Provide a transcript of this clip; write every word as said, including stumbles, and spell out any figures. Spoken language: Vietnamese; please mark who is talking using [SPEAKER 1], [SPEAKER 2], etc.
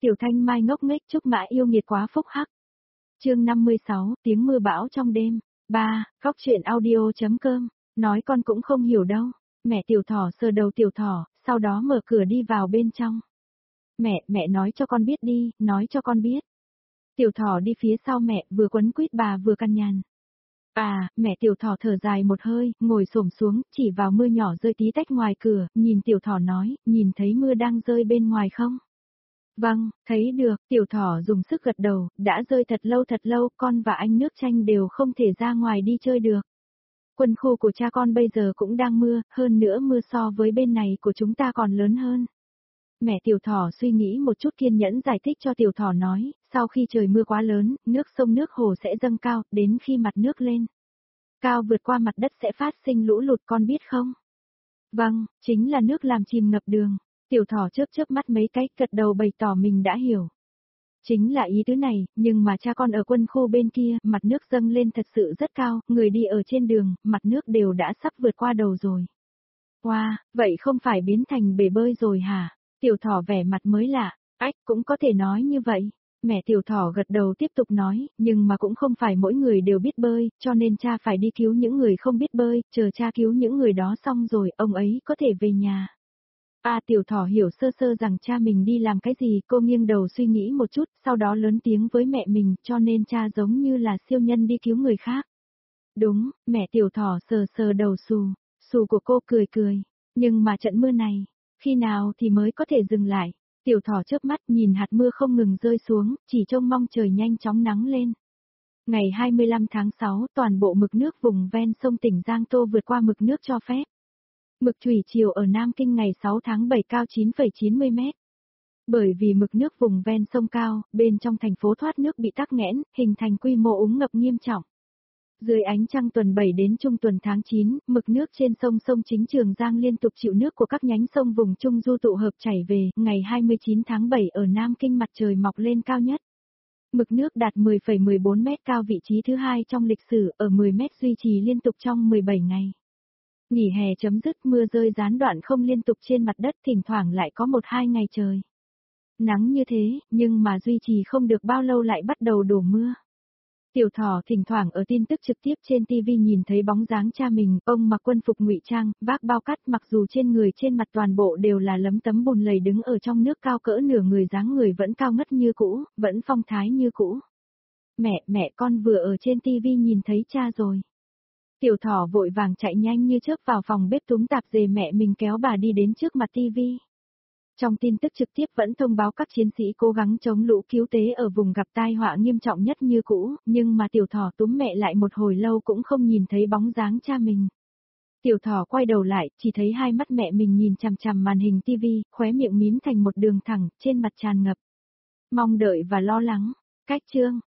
[SPEAKER 1] Tiểu Thanh Mai ngốc nghếch chúc mã yêu nghiệt quá phúc hắc. Chương năm mươi sáu, tiếng mưa bão trong đêm. ba, Góc truyện audio.com, nói con cũng không hiểu đâu. Mẹ Tiểu Thỏ sờ đầu Tiểu Thỏ, sau đó mở cửa đi vào bên trong. Mẹ, mẹ nói cho con biết đi, nói cho con biết. Tiểu Thỏ đi phía sau mẹ, vừa quấn quýt bà vừa căn nhằn. À, mẹ Tiểu Thỏ thở dài một hơi, ngồi xổm xuống, chỉ vào mưa nhỏ rơi tí tách ngoài cửa, nhìn Tiểu Thỏ nói, nhìn thấy mưa đang rơi bên ngoài không? Vâng, thấy được, Tiểu Thỏ dùng sức gật đầu, đã rơi thật lâu thật lâu, con và anh Nước Chanh đều không thể ra ngoài đi chơi được. Quân khu của cha con bây giờ cũng đang mưa, hơn nữa mưa so với bên này của chúng ta còn lớn hơn. Mẹ Tiểu Thỏ suy nghĩ một chút kiên nhẫn giải thích cho Tiểu Thỏ nói, sau khi trời mưa quá lớn, nước sông nước hồ sẽ dâng cao, đến khi mặt nước lên cao vượt qua mặt đất sẽ phát sinh lũ lụt, con biết không? Vâng, chính là nước làm chìm ngập đường. Tiểu Thỏ chớp chớp mắt mấy cái, gật đầu bày tỏ mình đã hiểu. Chính là ý tứ này, nhưng mà cha con ở quân khu bên kia, mặt nước dâng lên thật sự rất cao, người đi ở trên đường, mặt nước đều đã sắp vượt qua đầu rồi. Wow, vậy không phải biến thành bể bơi rồi hả? Tiểu Thỏ vẻ mặt mới lạ, ách cũng có thể nói như vậy. Mẹ Tiểu Thỏ gật đầu tiếp tục nói, nhưng mà cũng không phải mỗi người đều biết bơi, cho nên cha phải đi cứu những người không biết bơi, chờ cha cứu những người đó xong rồi, ông ấy có thể về nhà. À, Tiểu Thỏ hiểu sơ sơ rằng cha mình đi làm cái gì, cô nghiêng đầu suy nghĩ một chút, sau đó lớn tiếng với mẹ mình, cho nên cha giống như là siêu nhân đi cứu người khác. Đúng, mẹ Tiểu Thỏ sờ sờ đầu xù, xù của cô cười cười, nhưng mà trận mưa này, khi nào thì mới có thể dừng lại? Tiểu Thỏ chớp mắt nhìn hạt mưa không ngừng rơi xuống, chỉ trông mong trời nhanh chóng nắng lên. Ngày hai mươi lăm tháng sáu, toàn bộ mực nước vùng ven sông tỉnh Giang Tô vượt qua mực nước cho phép. Mực thủy triều ở Nam Kinh ngày sáu tháng bảy cao chín phẩy chín mươi mét. Bởi vì mực nước vùng ven sông cao, bên trong thành phố thoát nước bị tắc nghẽn, hình thành quy mô úng ngập nghiêm trọng. Dưới ánh trăng tuần bảy đến trung tuần tháng chín, mực nước trên sông sông chính Trường Giang liên tục chịu nước của các nhánh sông vùng Trung Du tụ hợp chảy về, ngày hai mươi chín tháng bảy ở Nam Kinh mặt trời mọc lên cao nhất. Mực nước đạt mười phẩy mười bốn mét cao, vị trí thứ hai trong lịch sử, ở mười mét duy trì liên tục trong mười bảy ngày. Nghỉ hè chấm dứt, mưa rơi gián đoạn không liên tục trên mặt đất, thỉnh thoảng lại có một hai ngày trời nắng như thế, nhưng mà duy trì không được bao lâu lại bắt đầu đổ mưa. Tiểu Thỏ thỉnh thoảng ở tin tức trực tiếp trên ti vi nhìn thấy bóng dáng cha mình, ông mặc quân phục ngụy trang, vác bao cát, mặc dù trên người trên mặt toàn bộ đều là lấm tấm bùn lầy, đứng ở trong nước cao cỡ nửa người, dáng người vẫn cao ngất như cũ, vẫn phong thái như cũ. Mẹ, mẹ con vừa ở trên ti vi nhìn thấy cha rồi. Tiểu Thỏ vội vàng chạy nhanh như chớp vào phòng bếp túm tạp dề mẹ mình, kéo bà đi đến trước mặt ti vi. Trong tin tức trực tiếp vẫn thông báo các chiến sĩ cố gắng chống lũ cứu tế ở vùng gặp tai họa nghiêm trọng nhất như cũ, nhưng mà Tiểu Thỏ túm mẹ lại một hồi lâu cũng không nhìn thấy bóng dáng cha mình. Tiểu Thỏ quay đầu lại, chỉ thấy hai mắt mẹ mình nhìn chằm chằm màn hình ti vi, khóe miệng mím thành một đường thẳng, trên mặt tràn ngập mong đợi và lo lắng. Cách chương,